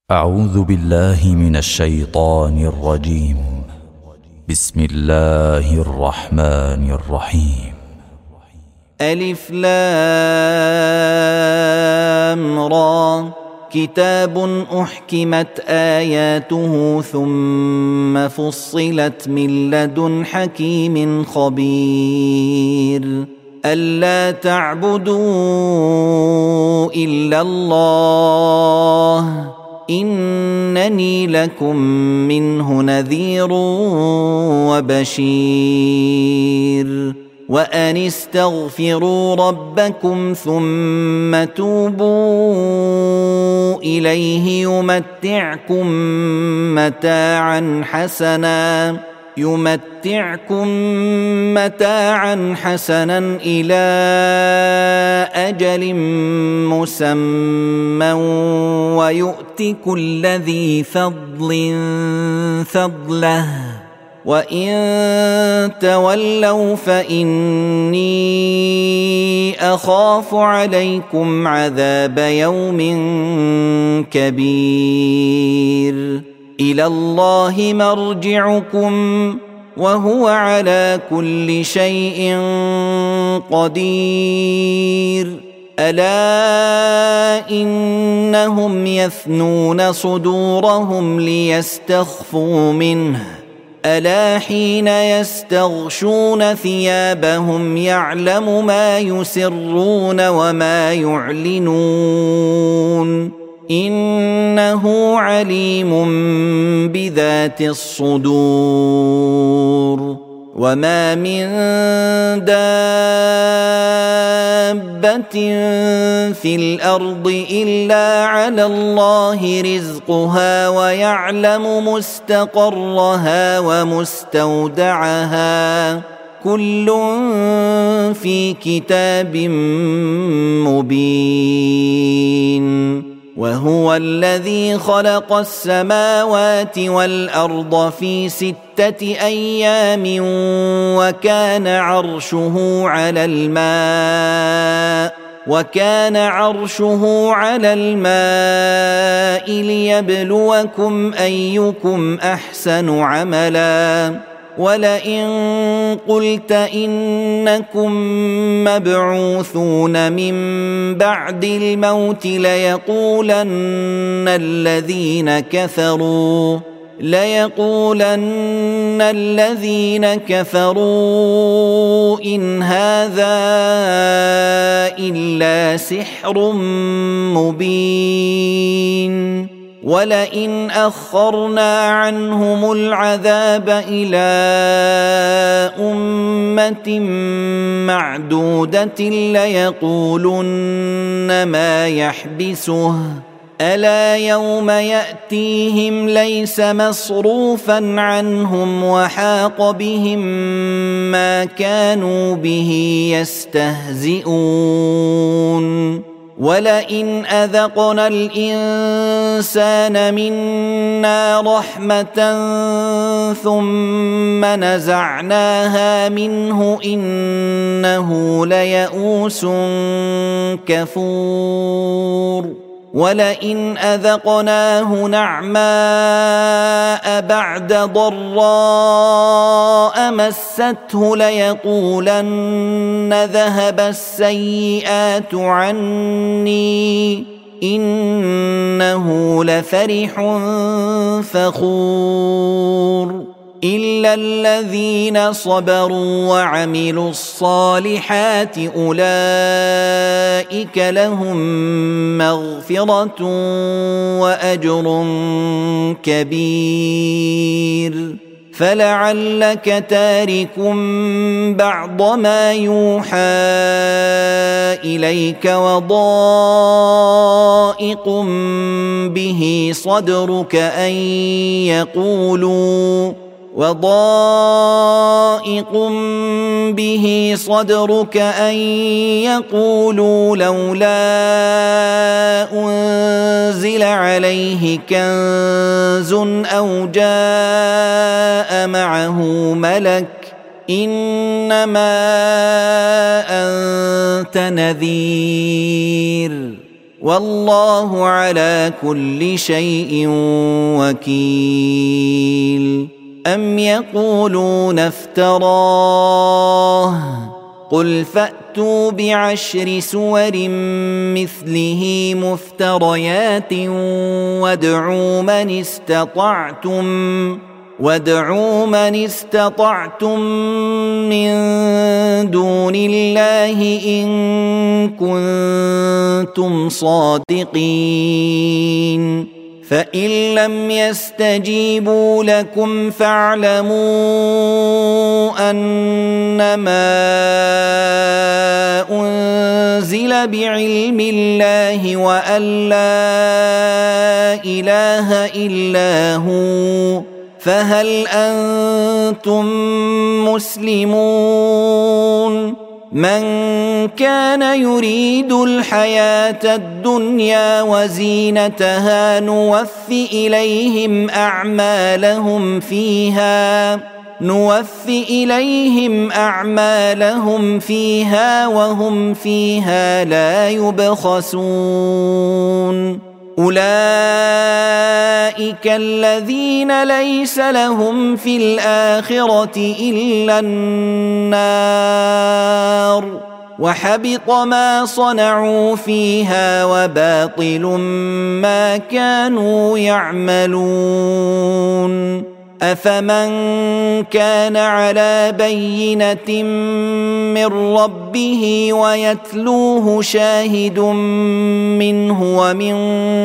أعوذ بالله من الشيطان الرجيم. بسم الله الرحمن الرحيم. ألف لام را كتاب أحكمت آياته ثم فصلت من لدن حكيم خبير ألا تعبدوا إلا الله إنني لكم منه نذير وبشير وأن استغفروا ربكم ثم توبوا إليه يمتعكم متاعا حسنا إلى أجل مسمى ويؤت كل ذي فضل فضله وإن تولوا فإني أخاف عليكم عذاب يوم كبير إلى الله مرجعكم وهو على كل شيء قدير ألا إنهم يثنون صدورهم ليستخفوا منه ألا حين يستغشون ثيابهم يعلم ما يسرون وما يعلنون إنه عليم بذات الصدور وما من دابة في الأرض إلا على الله رزقها ويعلم مستقرها ومستودعها كل في كتاب مبين وهو الذي خلق السماوات والأرض في 6 أيام وكان عرشه على الماء ليبلوكم أيكم أحسن عملا ولئن قلت إنكم مبعوثون من بعد الموت ليقولن الذين كفروا إن هذا إلا سحر مبين ولئن أخرنا عنهم العذاب إلى أمة معدودة ليقولن ما يحبسه ألا يوم يأتيهم ليس مصروفا عنهم وحاق بهم ما كانوا به يستهزئون ولئن أذقنا الإنسان منا رحمة ثم نزعناها منه إنه ليئوس كفور ولئن أذقناه نعماء بعد ضراء مسته ليقولن ذهب السيئات عني إنه لفرح فخور إلا الذين صبروا وعملوا الصالحات أولئك لهم مغفرة وأجر كبير فلعلك تارك بعض ما يوحى إليك وضائق به صدرك أن يقولوا لولا أنزل عليه كنز أو جاء معه ملك إنما أنت نذير والله على كل شيء وكيل. أم يقولون افتراه قل فأتوا بعشر سور مثله مفتريات وادعوا من استطعتم من دون الله إن كنتم صادقين. فإن لم يستجيبوا لكم فاعلموا أنما أنزل بعلم الله وأن لا إله إلا هو، فهل أنتم مسلمون؟ من كان يريد الحياة الدنيا وزينتها نوف إليهم أعمالهم فيها وهم فيها لا يبخسون. أولئك الذين ليس لهم في الآخرة إلا النار، وحبط ما صنعوا فيها وباطل ما كانوا يعملون. أفمن كان على بينة من ربه ويتلوه شاهد منه ومن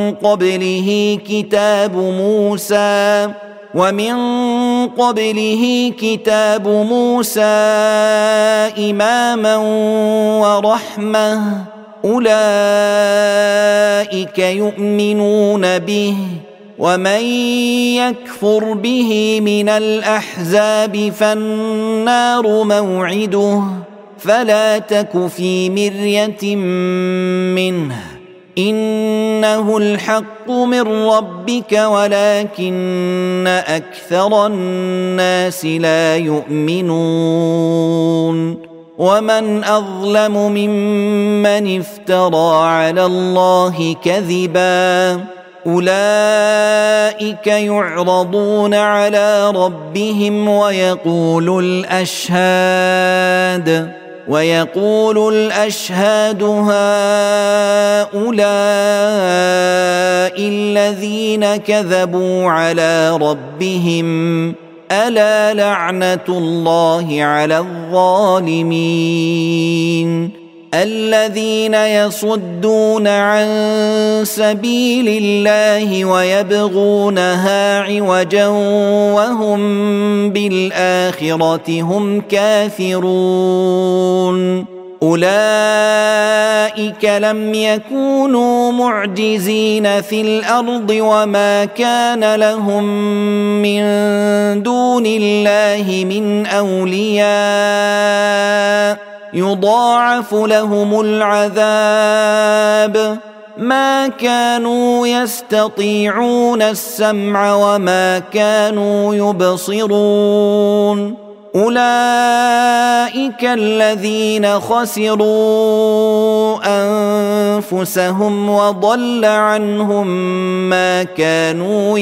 قبله كتاب موسى إماما ورحمة، أولئك يؤمنون به، ومن يكفر به من الأحزاب فالنار موعده، فلا تك في مرية منه، إنه الحق من ربك ولكن أكثر الناس لا يؤمنون. ومن أظلم ممن افترى على الله كذبا، أولئك يعرضون على ربهم ويقول الأشهاد هؤلاء الذين كذبوا على ربهم، ألا لعنة الله على الظالمين. الذين يصدون عن سبيل الله ويبغونها عوجا وهم بالآخرة هم كافرون، أولئك لم يكونوا معجزين في الأرض وما كان لهم من دون الله من أولياء، يضاعف لهم العذاب، ما كانوا يستطيعون السمع وما كانوا يبصرون. أولئك الذين خسروا أنفسهم وضل عنهم ما كانوا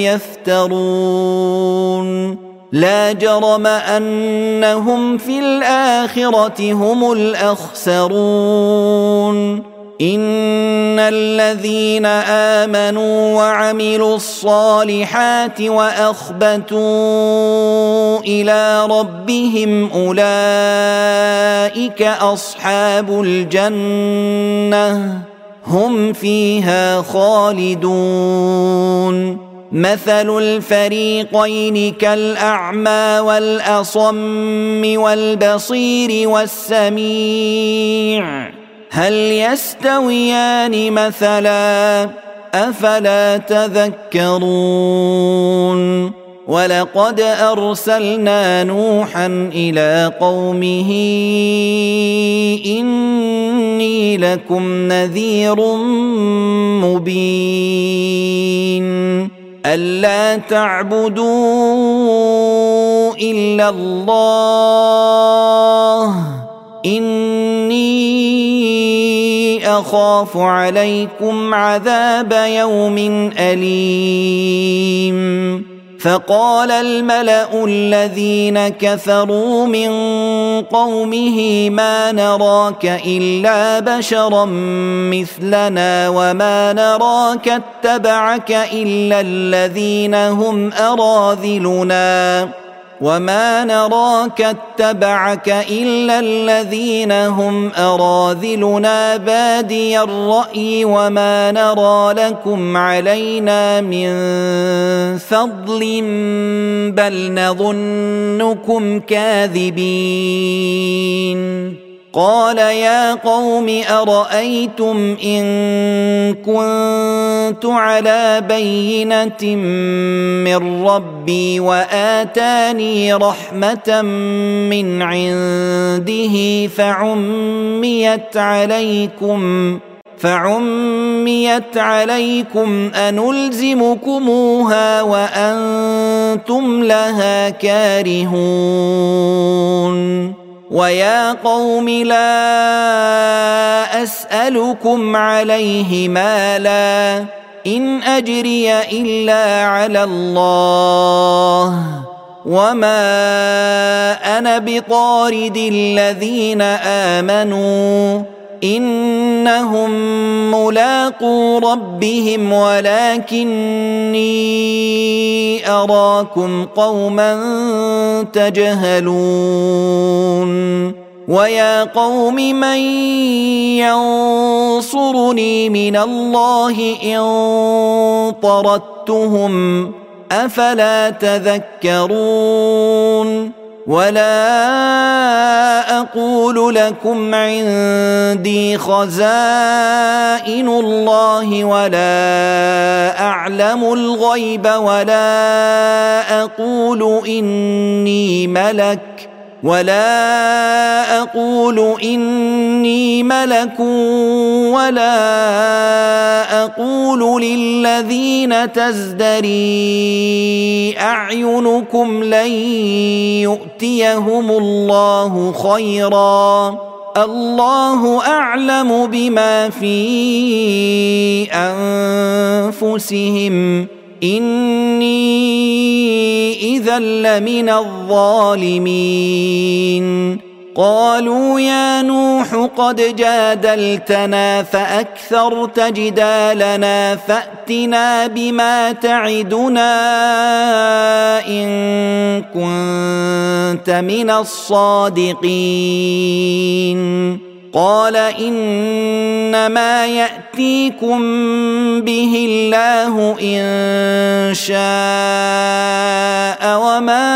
يفترون. لا جرم أنهم في الآخرة هم الأخسرون. إن الذين آمنوا وعملوا الصالحات وأخبتوا إلى ربهم أولئك أصحاب الجنة، هم فيها خالدون. مثل الفريقين كالأعمى والأصم والبصير والسميع، هل يستويان مثلا؟ أفلا تذكرون. ولقد أرسلنا نوحا إلى قومه إني لكم نذير مبين ألا تعبدوا إلا الله إني أخاف عليكم عذاب يوم أليم فقال الملأ الذين كفروا من قومه ما نراك إلا بشرا مثلنا وما نراك اتبعك إلا الذين هم أراذلنا بادي الرأي وما نرى لكم علينا من فضل بل نظنكم كاذبين قال يا قوم أرأيتم إن كنت على بينة من ربي وآتاني رحمة من عنده فعميت عليكم أنلزمكموها وأنتم لها كارهون ويا قوم لا أسألكم عليه مالا إن أجري إلا على الله وما أنا بطارد الذين آمنوا إنهم ملاقو ربهم ولكني أراكم قوما تجهلون ويا قوم من ينصرني من الله إن طردتهم أفلا تذكرون ولا أقول لكم عندي خزائن الله ولا أعلم الغيب ولا أقول إني ملك ولا أقول للذين تزدري أعينكم لن يؤتيهم الله خيرا الله أعلم بما في أنفسهم إني إذا لمن الظالمين قالوا يا نوح قد جادلتنا فأكثرت جدالنا فأتنا بما تعدنا إن كنت من الصادقين قال إنما يأتيكم به الله إن شاء وما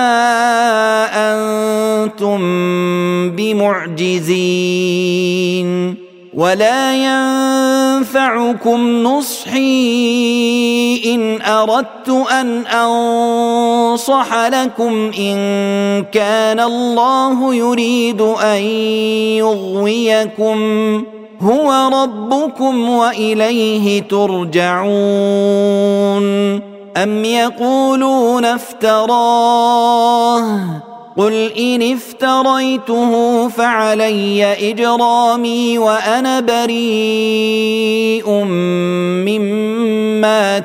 أنتم بمعجزين ولا ينفعكم نصحي إن أردت أن أنصح لكم إن كان الله يريد أن يغويكم هو ربكم وإليه ترجعون أم يقولون افتراه قل إن افتريته فعلي إجرامي وأنا بريء مما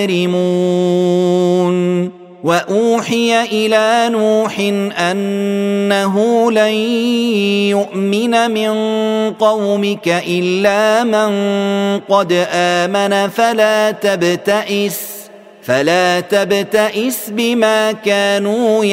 تجرمون وأوحي إلى نوح أنه لن يؤمن من قومك إلا من قد آمن فلا تبتئس بما كانوا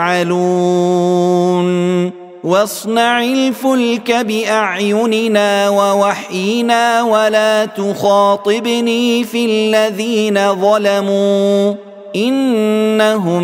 يفعلون واصنع الفلك بأعيننا ووحينا ولا تخاطبني في الذين ظلموا إنهم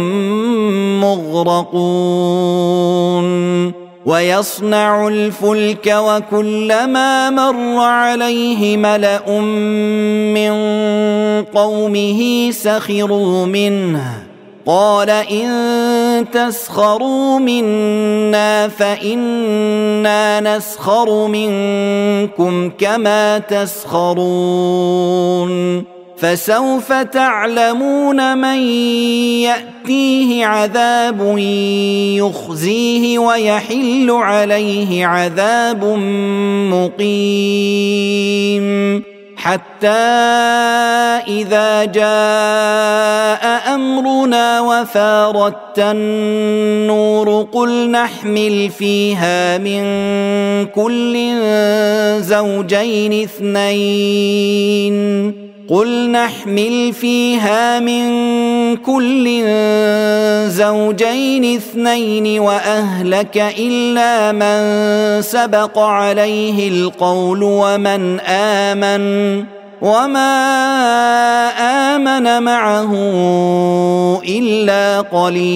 مغرقون ويصنع الفلك وكلما مر عليه ملأ من قومه سخروا منه قال إن تسخروا منا فإنا نسخر منكم كما تسخرون فسوف تعلمون من يأتيه عذاب يخزيه ويحل عليه عذاب مقيم حتى إذا جاء أمرنا وفارت النور قل نحمل فيها من كل زوجين اثنين وأهلك إلا من سبق عليه القول ومن آمن وما آمن معه إلا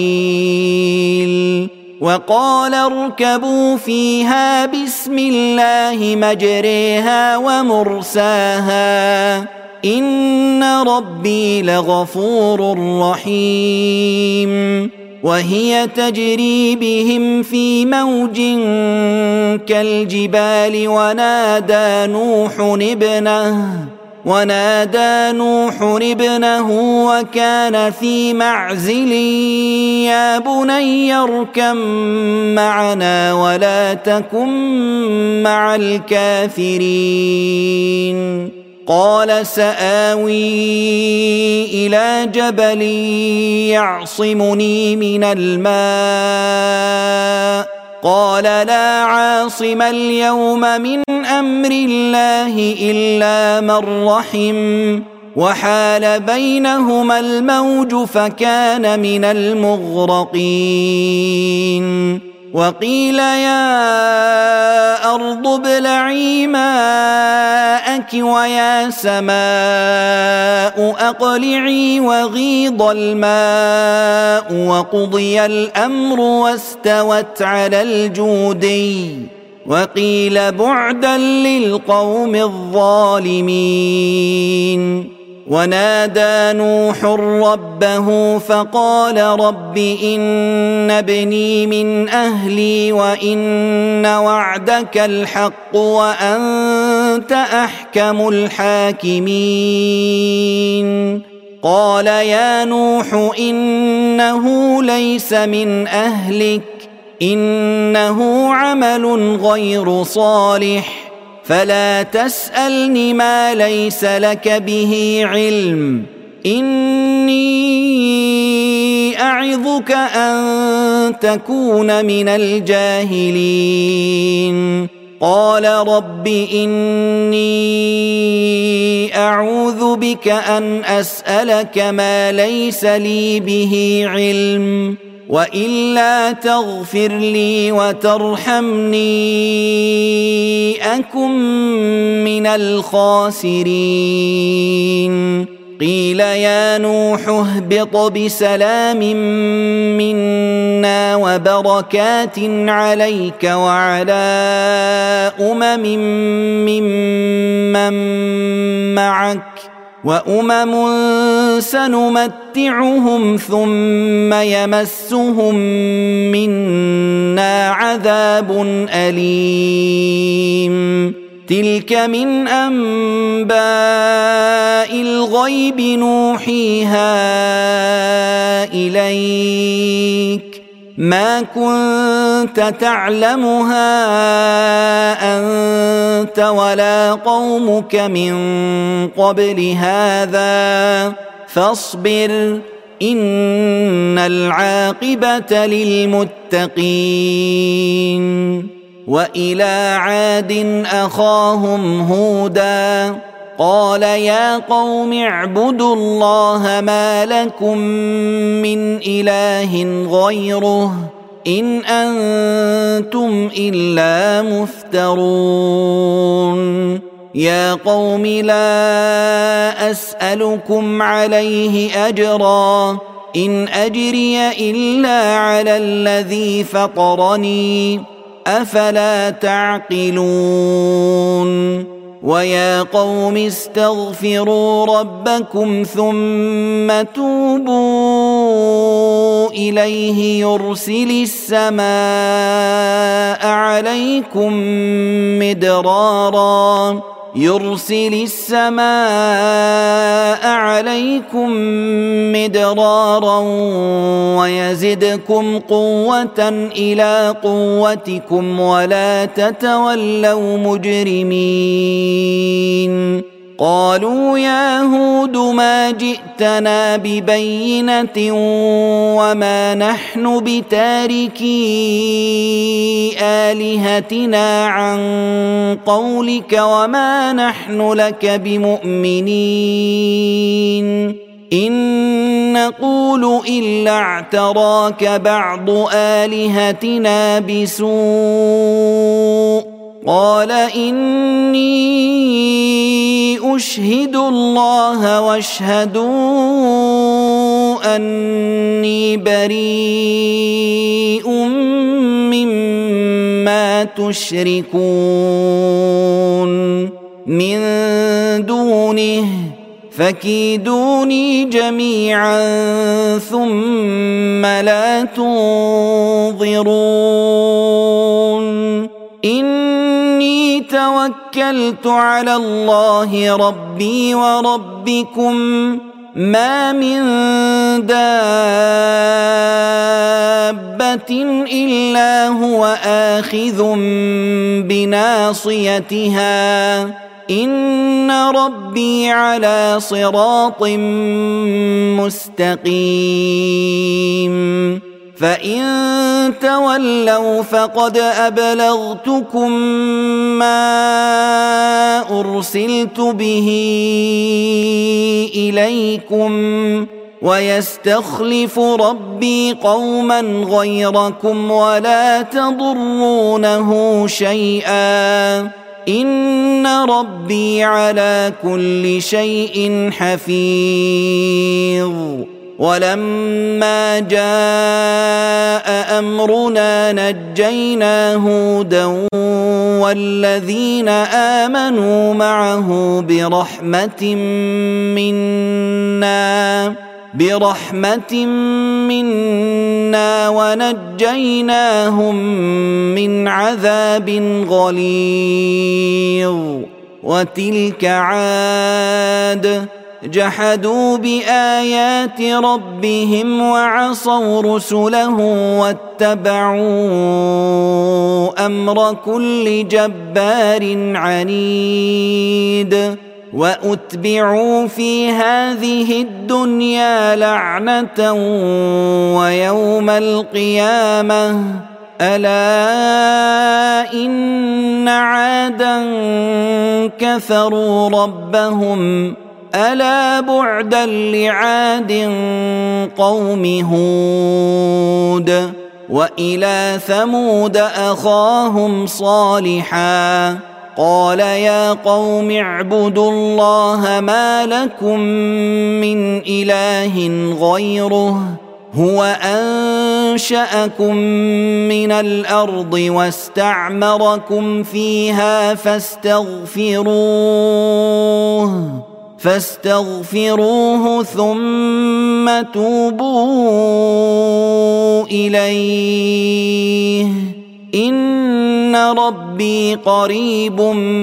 قليل وقال اركبوا فيها بسم الله مجريها ومرساها إن ربي لغفور رحيم وهي تجري بهم في موج كالجبال ونادى نوح ابنه وكان في معزل يا بني اركب معنا ولا تكن مع الكافرين قال سآوي إلى جبل يعصمني من الماء قال لا عاصم اليوم من أمر الله إلا من رحم وحال بينهما الموج فكان من المغرقين وقيل يا أرض ابلعي ماءك ويا سماء أقلعي وغيض الماء وقضي الأمر واستوت على الجودي وقيل بعدا للقوم الظالمين ونادى نوح ربه فقال رب إن ابني من أهلي وإن وعدك الحق وأنت أحكم الحاكمين قال يا نوح إنه ليس من أهلك إنه عمل غير صالح فلا تسألني ما ليس لك به علم إني أعظك أن تكون من الجاهلين قال رب إني أعوذ بك أن أسألك ما ليس لي به علم وإلا تغفر لي وترحمني أكن من الخاسرين قيل يا نوح اهبط بسلام منا وبركات عليك وعلى ممن معك وأمم سنمتعهم ثم يمسهم منا عذاب أليم تلك من أنباء الغيب نوحيها إليك ما كنت تعلمها أنت ولا قومك من قبل هذا فاصبر إن العاقبة للمتقين وإلى عاد أخاهم هودا قال يا قوم اعبدوا الله ما لكم من إله غيره إن أنتم إلا مفترون يا قوم لا أسألكم عليه أجرا إن أجري إلا على الذي فطرني أفلا تعقلون ويا قوم استغفروا ربكم ثم توبوا إليه يرسل السماء عليكم مدرارا يرسل السماء عليكم مدرارا ويزدكم قوة إلى قوتكم ولا تتولوا مجرمين قالوا يا هود ما جئتنا ببينة وما نحن بتاركي آلهتنا عن قولك وما نحن لك بمؤمنين إن نقول إلا اعتراك بعض آلهتنا بسوء قال إني أشهد الله واشهدوا أني بريء مما تشركون من دونه فكيدوني جميعا ثم لا تنظرون إني توكلت على الله ربي وربكم ما من دابة إلا هو آخذ بناصيتها إن ربي على صراط مستقيم فإن تولوا فقد أبلغتكم ما أرسلت به إليكم ويستخلف ربي قوما غيركم ولا تضرونه شيئا إن ربي على كل شيء حفيظ ولما جاء أمرنا نجينا هودا والذين آمنوا معه برحمة منا ونجيناهم من عذاب غليظ وتلك عاد جحدوا بآيات ربهم وعصوا رسله واتبعوا أمر كل جبار عنيد وأتبعوا في هذه الدنيا لعنة ويوم القيامة ألا إن عادا كفروا ربهم ألا بعدا لعاد قوم هود وإلى ثمود أخاهم صالحا قال يا قوم اعبدوا الله ما لكم من إله غيره هو أنشأكم من الأرض واستعمركم فيها فاستغفروه ثم توبوا إليه إن ربي قريب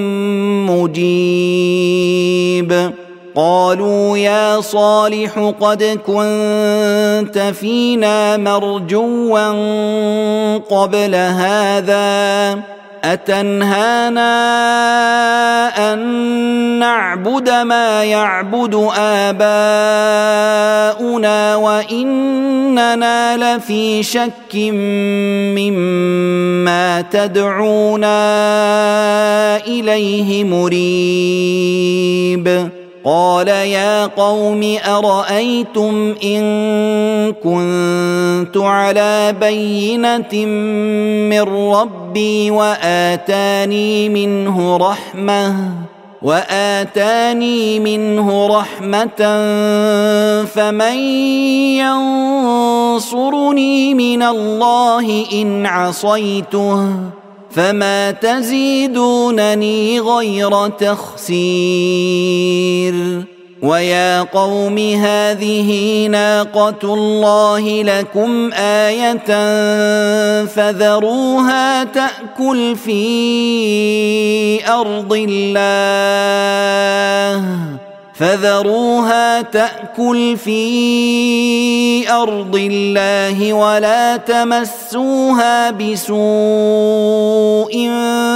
مجيب قالوا يا صالح قد كنت فينا مرجوا قبل هذا أتنهانا أن نعبد ما يعبد آباؤنا وإننا لفي شك مما تدعونا إليه مريب قال يا قوم أرأيتم إن كنت على بينة من ربي وآتاني منه رحمة فمن ينصرني من الله إن عصيته فما تزيدونني غير تخسير ويا قوم هذه ناقة الله لكم آية فذروها تأكل في أرض الله ولا تمسوها بسوء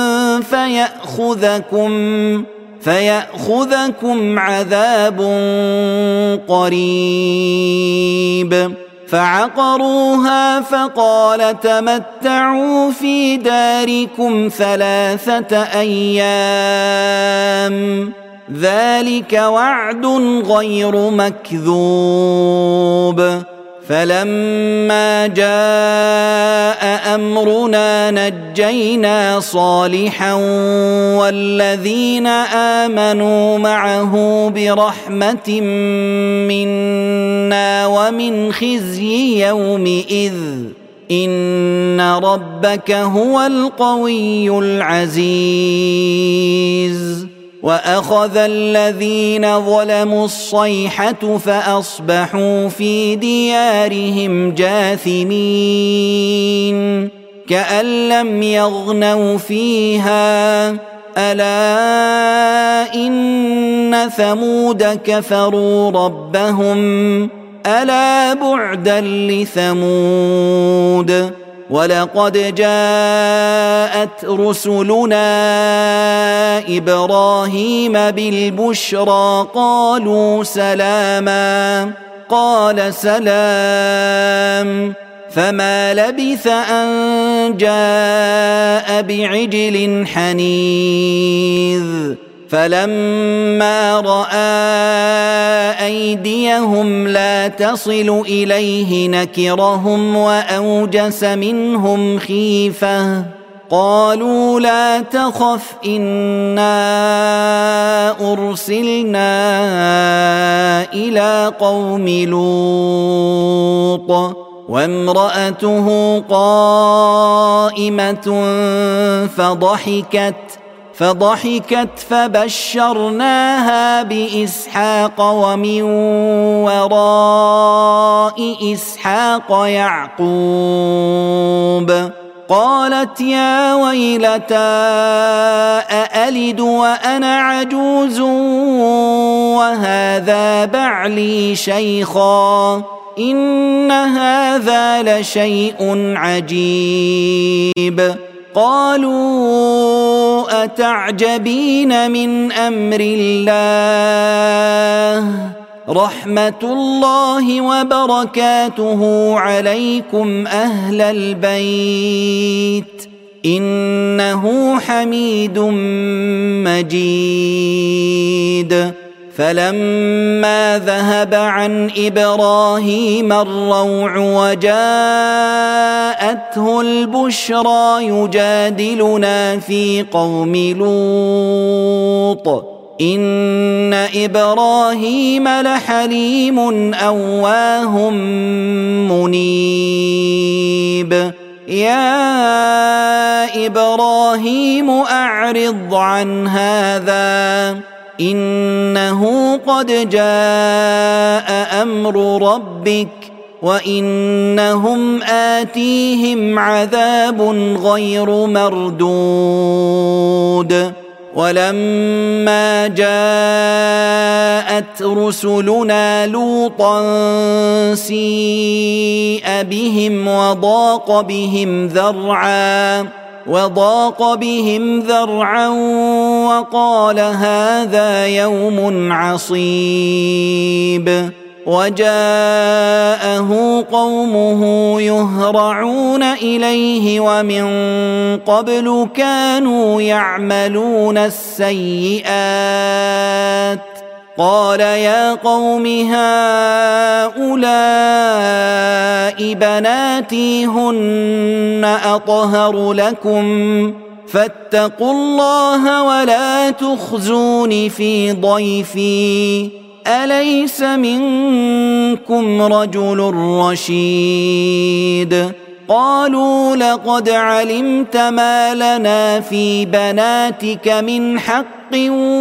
فيأخذكم عذاب قريب. فعقروها فقال تمتعوا في داركم 3 أيام ذلك وعد غير مكذوب. فلما جاء أمرنا نجينا صالحا والذين آمنوا معه برحمة منا ومن خزي يومئذ إن ربك هو القوي العزيز. وأخذ الذين ظلموا الصيحة فأصبحوا في ديارهم جاثمين كأن لم يغنوا فيها ألا إن ثمود كفروا ربهم ألا بعدا لثمود. ولقد جاءت رسلنا إبراهيم بالبشرى قالوا سلاما قال سلام فما لبث أن جاء بعجل حنيذ. فلما رأى أيديهم لا تصل إليه نكرهم وأوجس منهم خيفة قالوا لا تخف إنا أرسلنا إلى قوم لوط وامرأته قائمة فضحكت فبشرناها بإسحاق ومن وراء إسحاق يعقوب. قالت يا ويلتى أألد وأنا عجوز وهذا بعلي شيخا إن هذا لشيء عجيب. قالوا أتعجبين من أمر الله رحمة الله وبركاته عليكم أهل البيت إنه حميد مجيد. فلما ذهب عن إبراهيم الروع وجاءته البشرى يجادلنا في قوم لوط إن إبراهيم لحليم أواه منيب. يا إبراهيم أعرض عن هذا إنه قد جاء أمر ربك وإنهم آتيهم عذاب غير مردود. ولما جاءت رسلنا لوطا سيء بهم وضاق بهم ذرعا وقال هذا يوم عصيب. وجاءه قومه يهرعون إليه ومن قبل كانوا يعملون السيئات قال يا قوم هؤلاء بناتي هن أطهر لكم فاتقوا الله ولا تخزون في ضيفي أليس منكم رجل رشيد. قالوا لقد علمت ما لنا في بناتك من حق بحق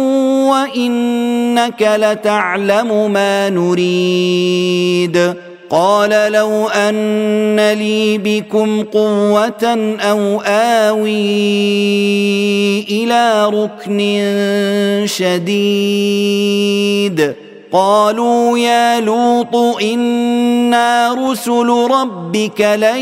وإنك لتعلم ما نريد. قال لو أن لي بكم قوة أو آوي إلى ركن شديد. قالوا يا لوط إنا رسل ربك لن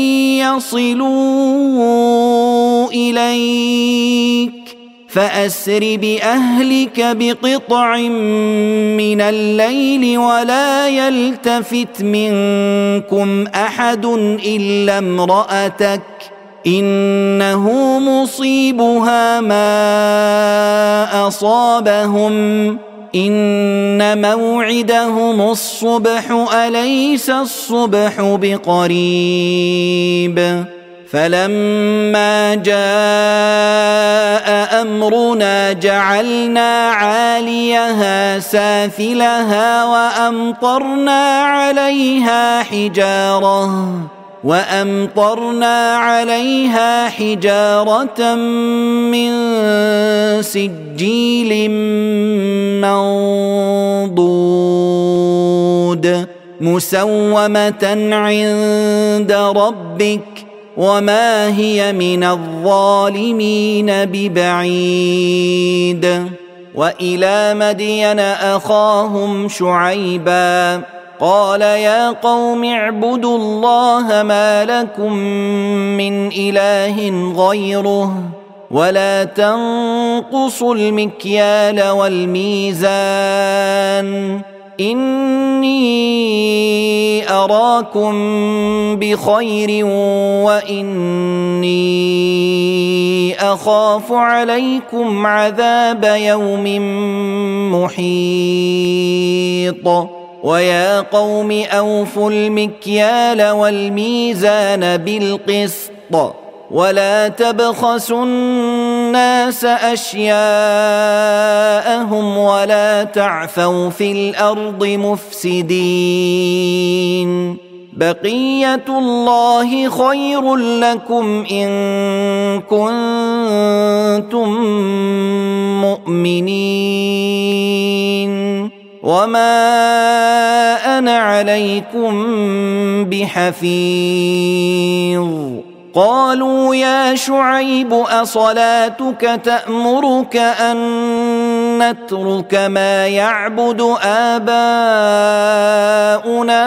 يصلوا إليك فأسر بأهلك بقطع من الليل ولا يلتفت منكم أحد إلا امرأتك إنه مصيبها ما أصابهم إن موعدهم الصبح أليس الصبح بقريب. فلما جاء أمرنا جعلنا عاليها سافلها وأمطرنا عليها حجارة من سجيل منضود مسومة عند ربك وما هي من الظالمين ببعيد. وإلى مدين أخاهم شعيبا قال يا قوم اعبدوا الله ما لكم من إله غيره ولا تنقصوا المكيال والميزان إني أراكم بخير وإني أخاف عليكم عذاب يوم محيط. ويا قوم أوفوا المكيال والميزان بالقسط ولا تبخسوا الناس أشياءهم ولا تعثوا في الأرض مفسدين. بقية الله خير لكم إن كنتم مؤمنين وما أنا عليكم بحفيظ. قالوا يا شعيب أصلاتك تأمرك أن نترك ما يعبد آباؤنا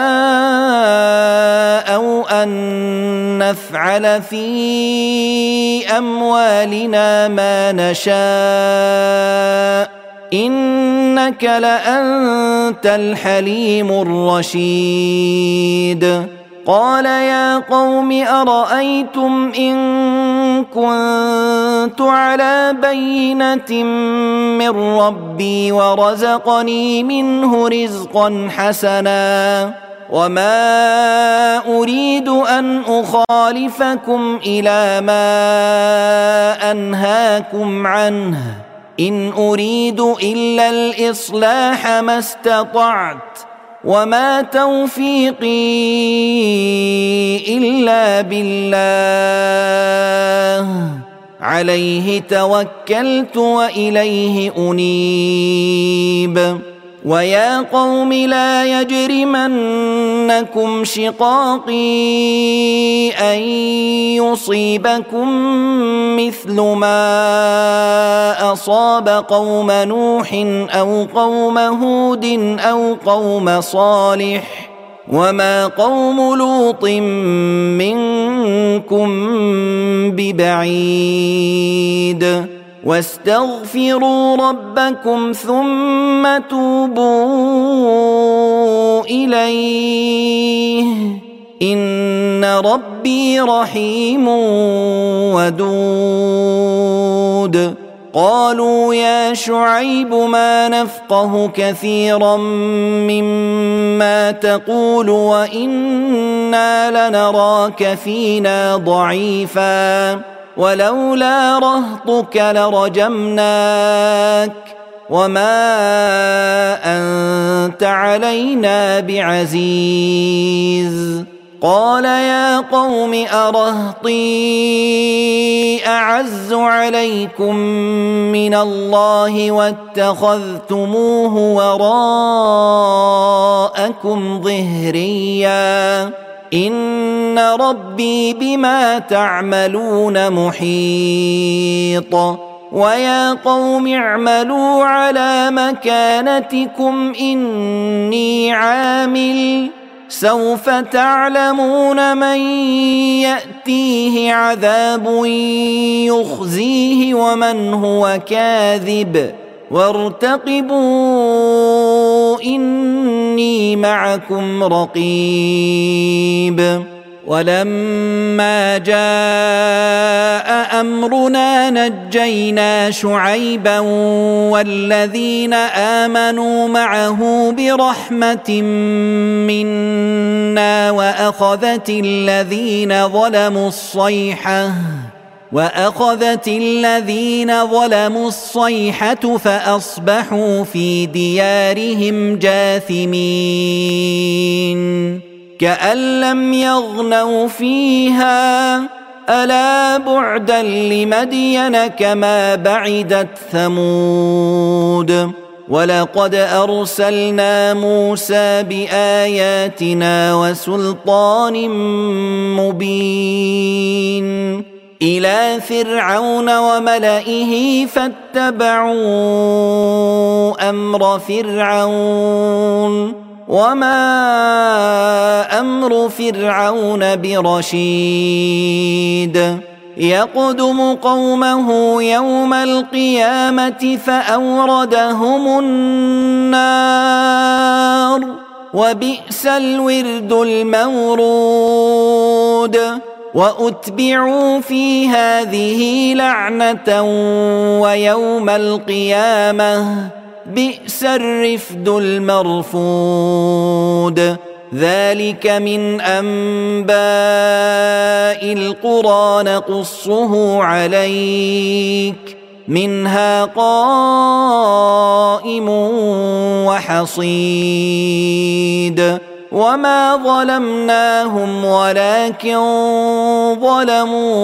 أو أن نفعل في أموالنا ما نشاء إنك لأنت الحليم الرشيد. قال يا قوم أرأيتم إن كنت على بينة من ربي ورزقني منه رزقا حسنا وما أريد أن أخالفكم إلى ما أنهاكم عنه إن أريد إلا الإصلاح ما استطعت وما توفيقي إلا بالله عليه توكلت وإليه أنيب. ويا قوم لا يجرمنكم شقاقي أن يصيبكم مثل ما أصاب قوم نوح أو قوم هود أو قوم صالح وما قوم لوط منكم ببعيد. واستغفروا ربكم ثم توبوا إليه إن ربي رحيم ودود. قالوا يا شعيب ما نفقه كثيرا مما تقول وإنا لنراك فينا ضعيفا ولولا رهطك لرجمناك وما أنت علينا بعزيز. قال يا قوم أرهطي أعز عليكم من الله واتخذتموه وراءكم ظهريا إن ربي بما تعملون محيط ويا قوم اعملوا على مكانتكم إني عامل سوف تعلمون من يأتيه عذاب يخزيه ومن هو كاذب وارتقبوا إني معكم رقيب ولما جاء أمرنا نجينا شعيبا والذين آمنوا معه برحمة منا وأخذت الذين ظلموا الصيحة فأصبحوا في ديارهم جاثمين كأن لم يغنوا فيها ألا بعدا لمدين كما بعدت ثمود ولقد أرسلنا موسى بآياتنا وسلطان مبين إلى فرعون وملئه فاتبعوا أمر فرعون وما أمر فرعون برشيد يقدم قومه يوم القيامة فأوردهم النار وبئس الورد المورود وأتبعوا في هذه لعنة ويوم القيامة بئس الرفد المرفود ذلك من أنباء القرى نقصه عليك منها قائم وحصيد وما ظلمناهم ولكن ظلموا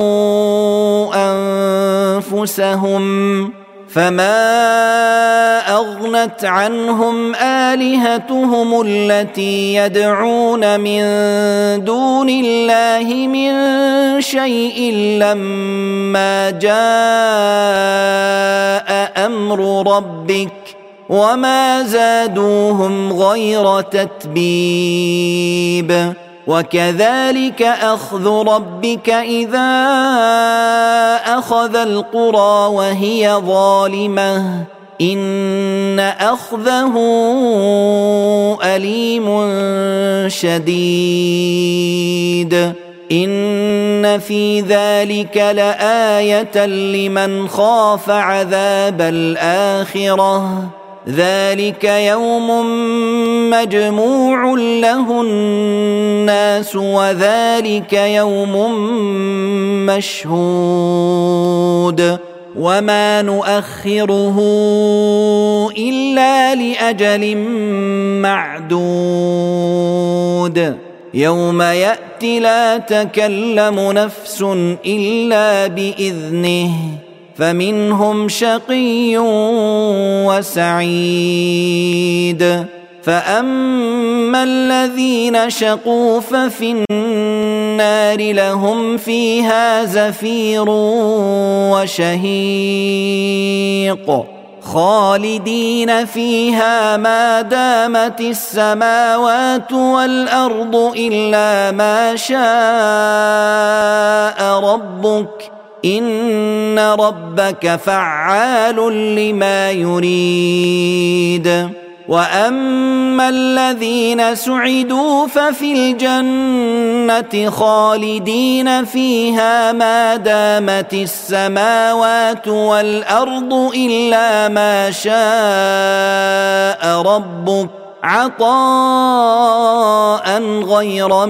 أنفسهم فما أغنت عنهم آلهتهم التي يدعون من دون الله من شيء لما جاء أمر ربك وما زادوهم غير تتبيب وكذلك أخذ ربك إذا أخذ القرى وهي ظالمة إن أخذه أليم شديد إن في ذلك لآية لمن خاف عذاب الآخرة ذلك يوم مجموع له الناس وذلك يوم مشهود وما نؤخره إلا لأجل معدود يوم يأتي لا تكلم نفس إلا بإذنه فمنهم شقي وسعيد فأما الذين شقوا ففي النار لهم فيها زفير وشهيق خالدين فيها ما دامت السماوات والأرض إلا ما شاء ربك إن ربك فعال لما يريد وأما الذين سعدوا ففي الجنة خالدين فيها ما دامت السماوات والأرض إلا ما شاء ربك عطاء غير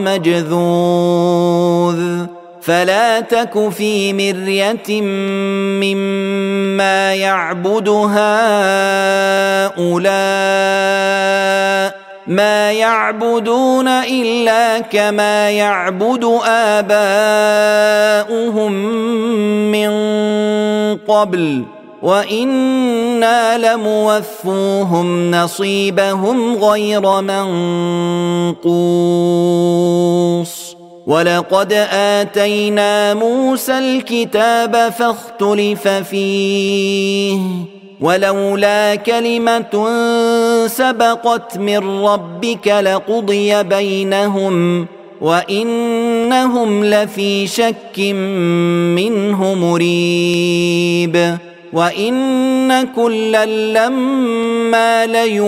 مجذوذ فلا تك في مرية مما يعبد هؤلاء ما يعبدون إلا كما يعبد آباؤهم من قبل وإنا لموفوهم نصيبهم غير منقوص ولقد آتينا موسى الكتاب فاختلف فيه ولولا كلمة سبقت من ربك لقضي بينهم وإنهم لفي شك منه مريب وإن كلا لما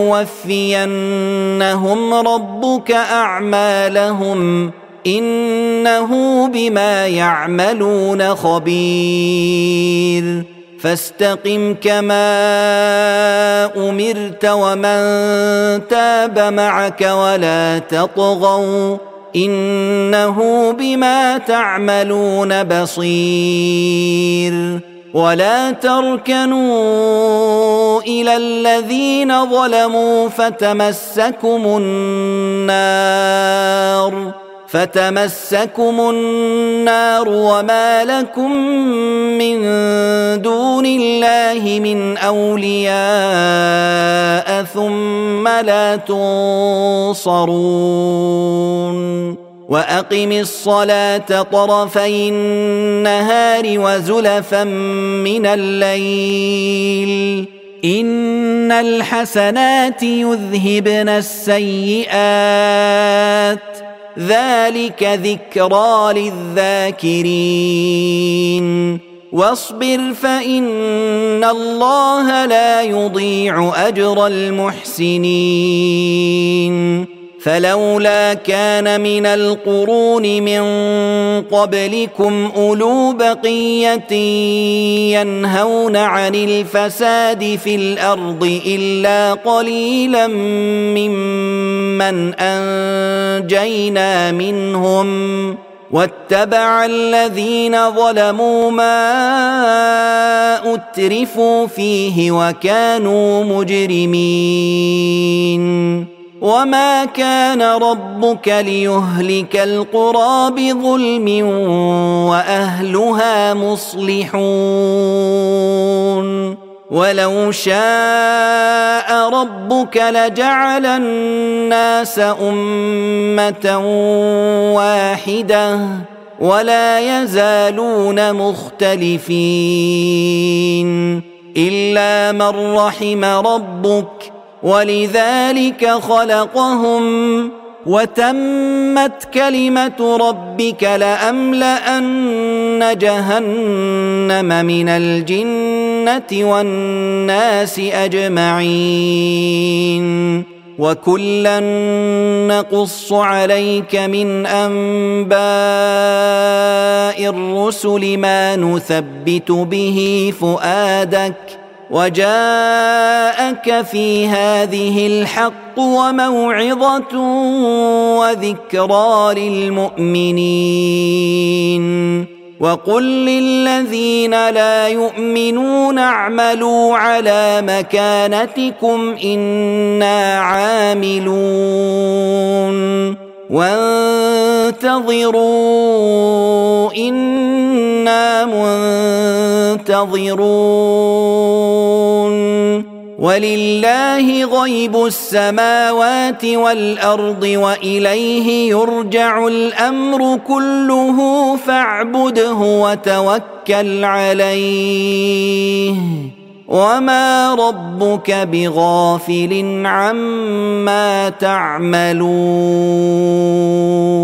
ليوفينهم ربك أعمالهم إنه بما يعملون خبير فاستقم كما أمرت ومن تاب معك ولا تطغوا إنه بما تعملون بصير ولا تركنوا إلى الذين ظلموا فتمسكم النار وما لكم من دون الله من أولياء ثم لا تنصرون وأقم الصلاة طرفي النهار وزلفا من الليل إن الحسنات يذهبن السيئات ذلك ذكرى للذاكرين واصبر فإن الله لا يضيع أجر المحسنين فلولا كان من القرون من قبلكم أولو بقية ينهون عن الفساد في الأرض إلا قليلا ممن أنجينا منهم واتبع الذين ظلموا ما أترفوا فيه وكانوا مجرمين وما كان ربك ليهلك القرى بظلم وأهلها مصلحون ولو شاء ربك لجعل الناس أمة واحدة ولا يزالون مختلفين إلا من رحم ربك ولذلك خلقهم وتمت كلمة ربك لأملأن جهنم من الجنة والناس أجمعين وكلا نقص عليك من أنباء الرسل ما نثبت به فؤادك وجاءك في هذه الحق وموعظة وذكرى للمؤمنين وقل للذين لا يؤمنون اعملوا على مكانتكم إنا عاملون وانتظروا إنا منتظرون ولله غيب السماوات والأرض وإليه يرجع الأمر كله فاعبده وتوكل عليه وما ربك بغافل عما تعملون